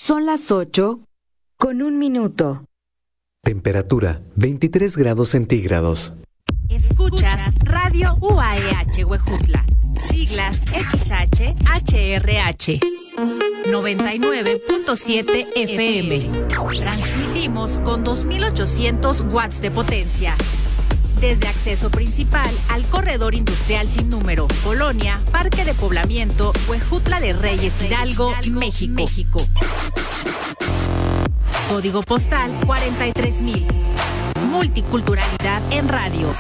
Son las 8:01. Temperatura 23 grados centígrados. Escuchas Radio UAEH Huejutla. Siglas XHHRH. 99.7 FM. Transmitimos con 2800 watts de potencia. Desde acceso principal al corredor industrial sin número, Colonia, Parque de Poblamiento, Huejutla de Reyes, Hidalgo, México. Código postal 43,000. Multiculturalidad en radio.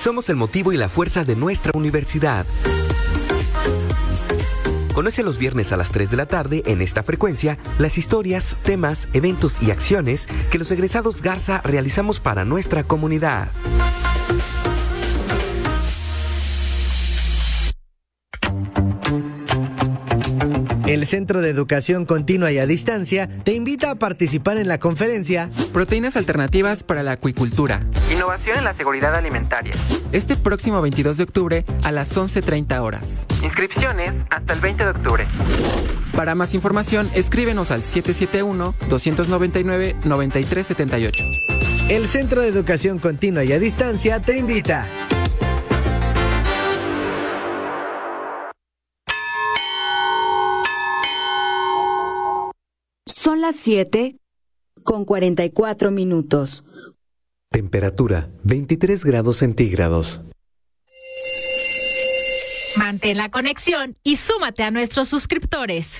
Somos el motivo y la fuerza de nuestra universidad. Conoce los viernes a las 3 de la tarde en esta frecuencia las historias, temas, eventos y acciones que los egresados Garza realizamos para nuestra comunidad. El Centro de Educación Continua y a Distancia te invita a participar en la conferencia Proteínas alternativas para la acuicultura. Innovación en la seguridad alimentaria. Este próximo 22 de octubre a las 11:30 horas. Inscripciones hasta el 20 de octubre. Para más información, escríbenos al 771-299-9378. El Centro de Educación Continua y a Distancia te invita. Son las 7:44. Temperatura 23 grados centígrados. Mantén la conexión y súmate a nuestros suscriptores.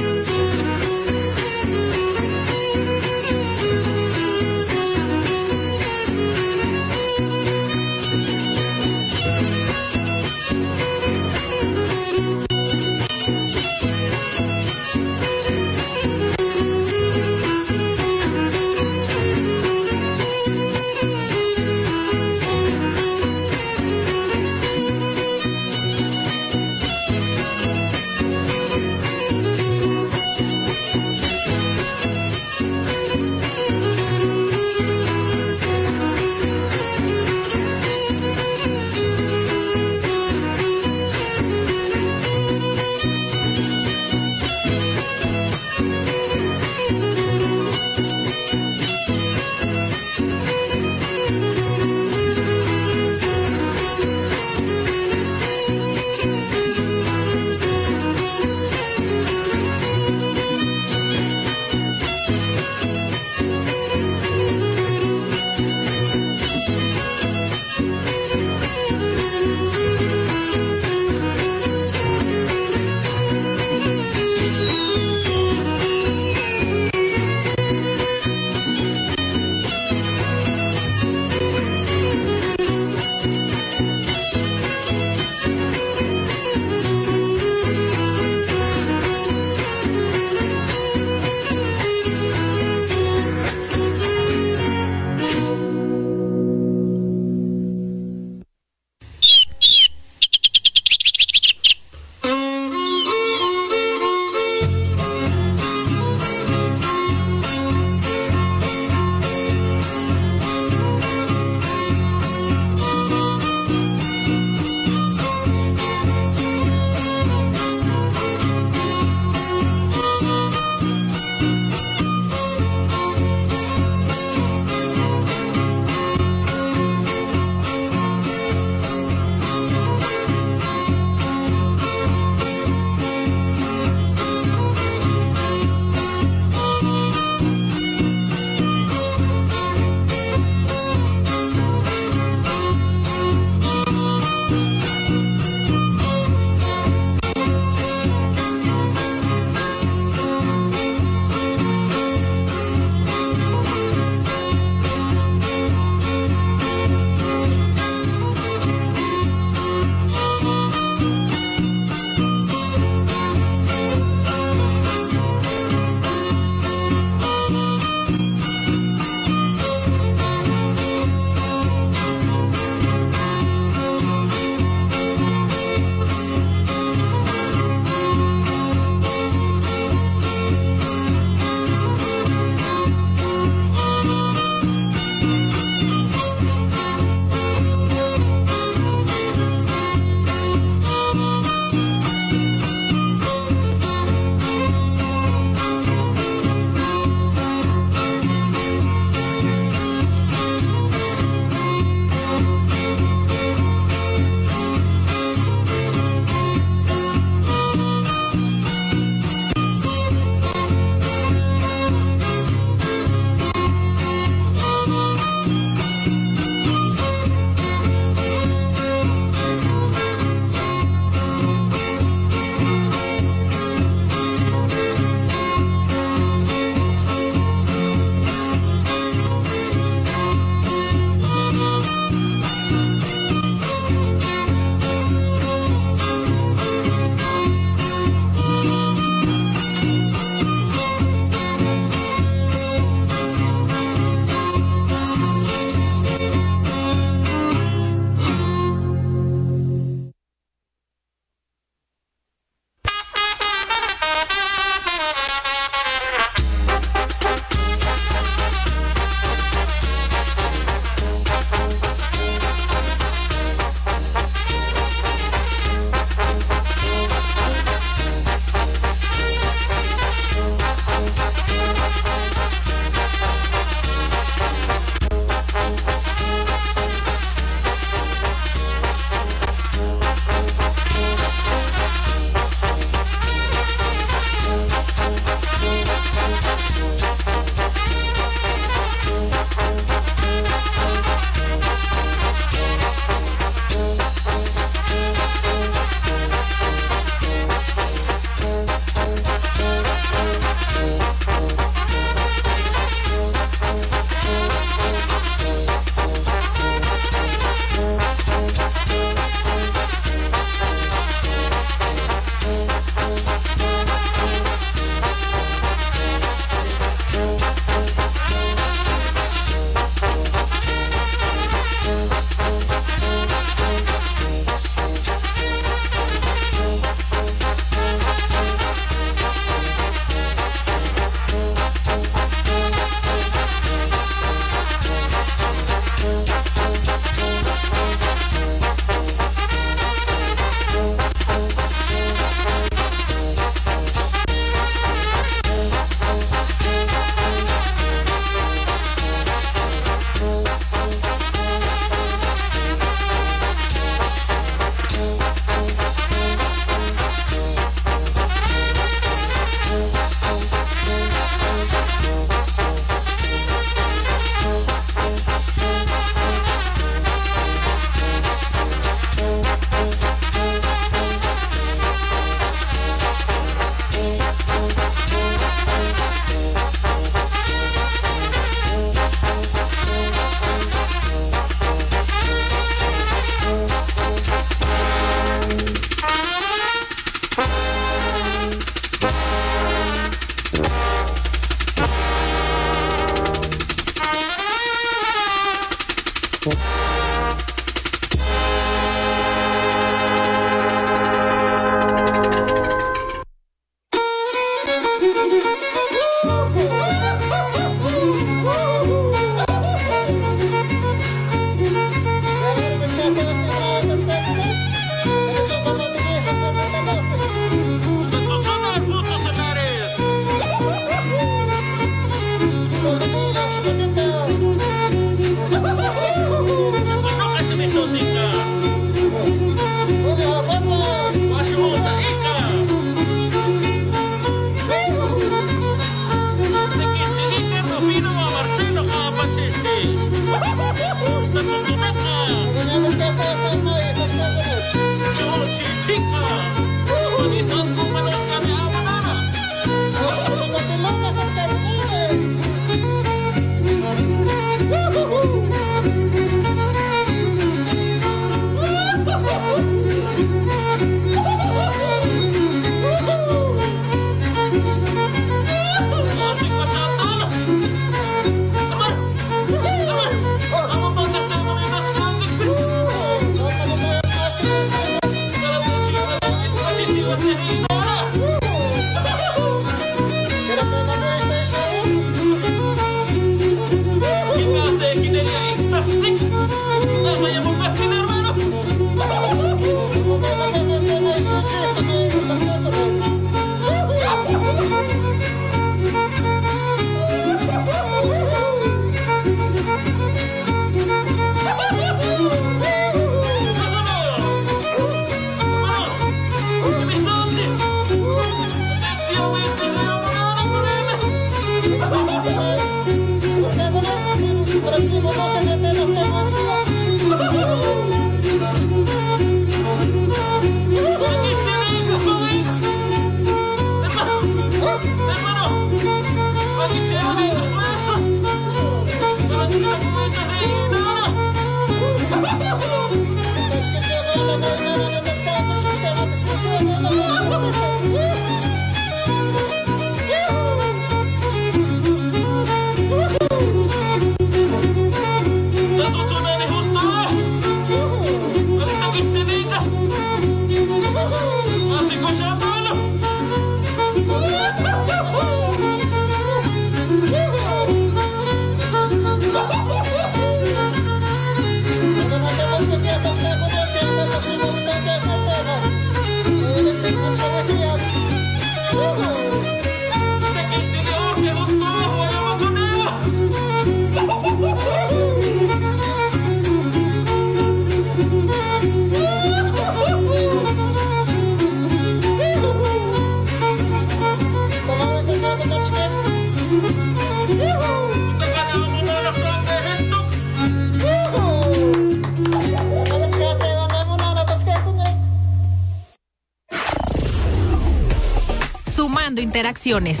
generando interacciones.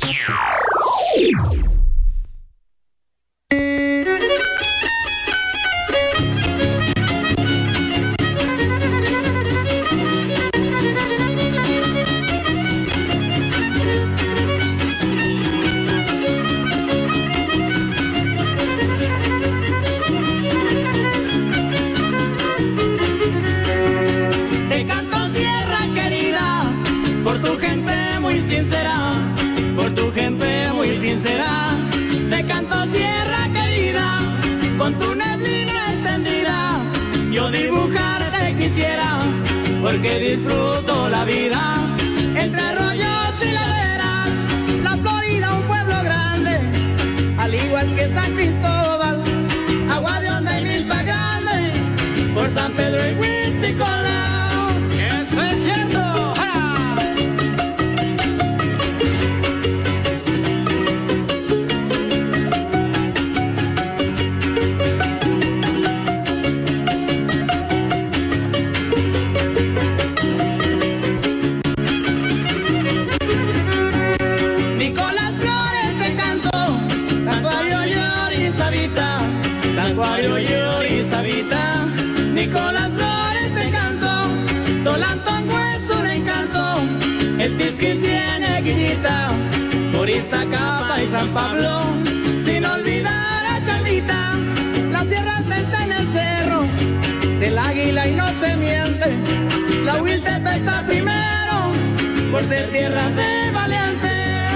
Por tu gente muy sincera, te canto sierra querida, con tu neblina extendida, yo dibujarte quisiera, porque disfruto la vida, entre arroyos y laderas, la Florida un pueblo grande, al igual que San Cristóbal, Agua de Onda y Milpa Grande, por San Pedro y Huisticola, eso es cierto. Santuario Yorizabita, Nicolás Flores de canto, Tolantongo es un encanto, el Tisqui Cieneguillita, por Iztacapa y San Pablo, sin olvidar a Chalita, la sierra está en el cerro, del Águila y no se miente, la Huiltepe está primero, por ser tierra de valientes.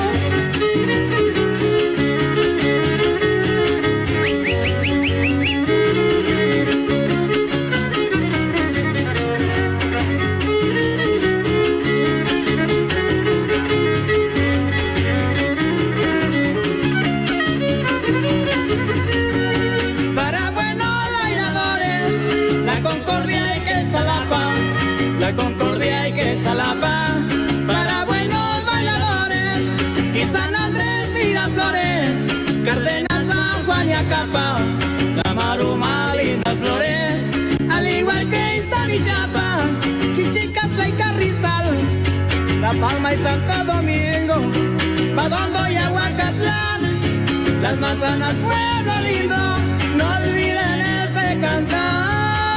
La Concordia y que Salapa, para buenos bailadores, y San Andrés Miraflores, Cárdenas, San Juan y Acapa, la Maruma, lindas flores, al igual que Iztavichapa, Chichicastla y Carrizal, La Palma y Santo Domingo, Padondo y Aguacatlán, las Manzanas, pueblo lindo, no olviden ese cantar.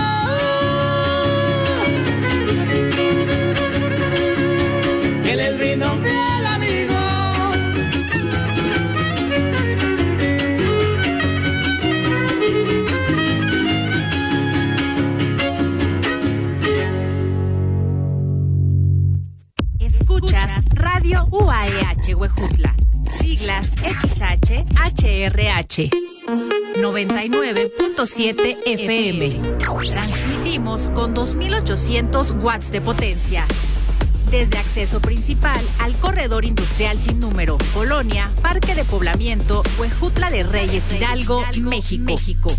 Que les brindo un fiel amigo. Escuchas Radio UAEH Huejutla, siglas XHHRH. 99.7 FM. Transmitimos con 2.800 watts de potencia. Desde acceso principal al corredor industrial sin número, Colonia, Parque de Poblamiento, Huejutla de Reyes Hidalgo, México.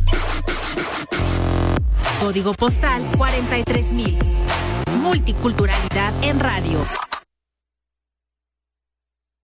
Código postal 43,000. Multiculturalidad en radio.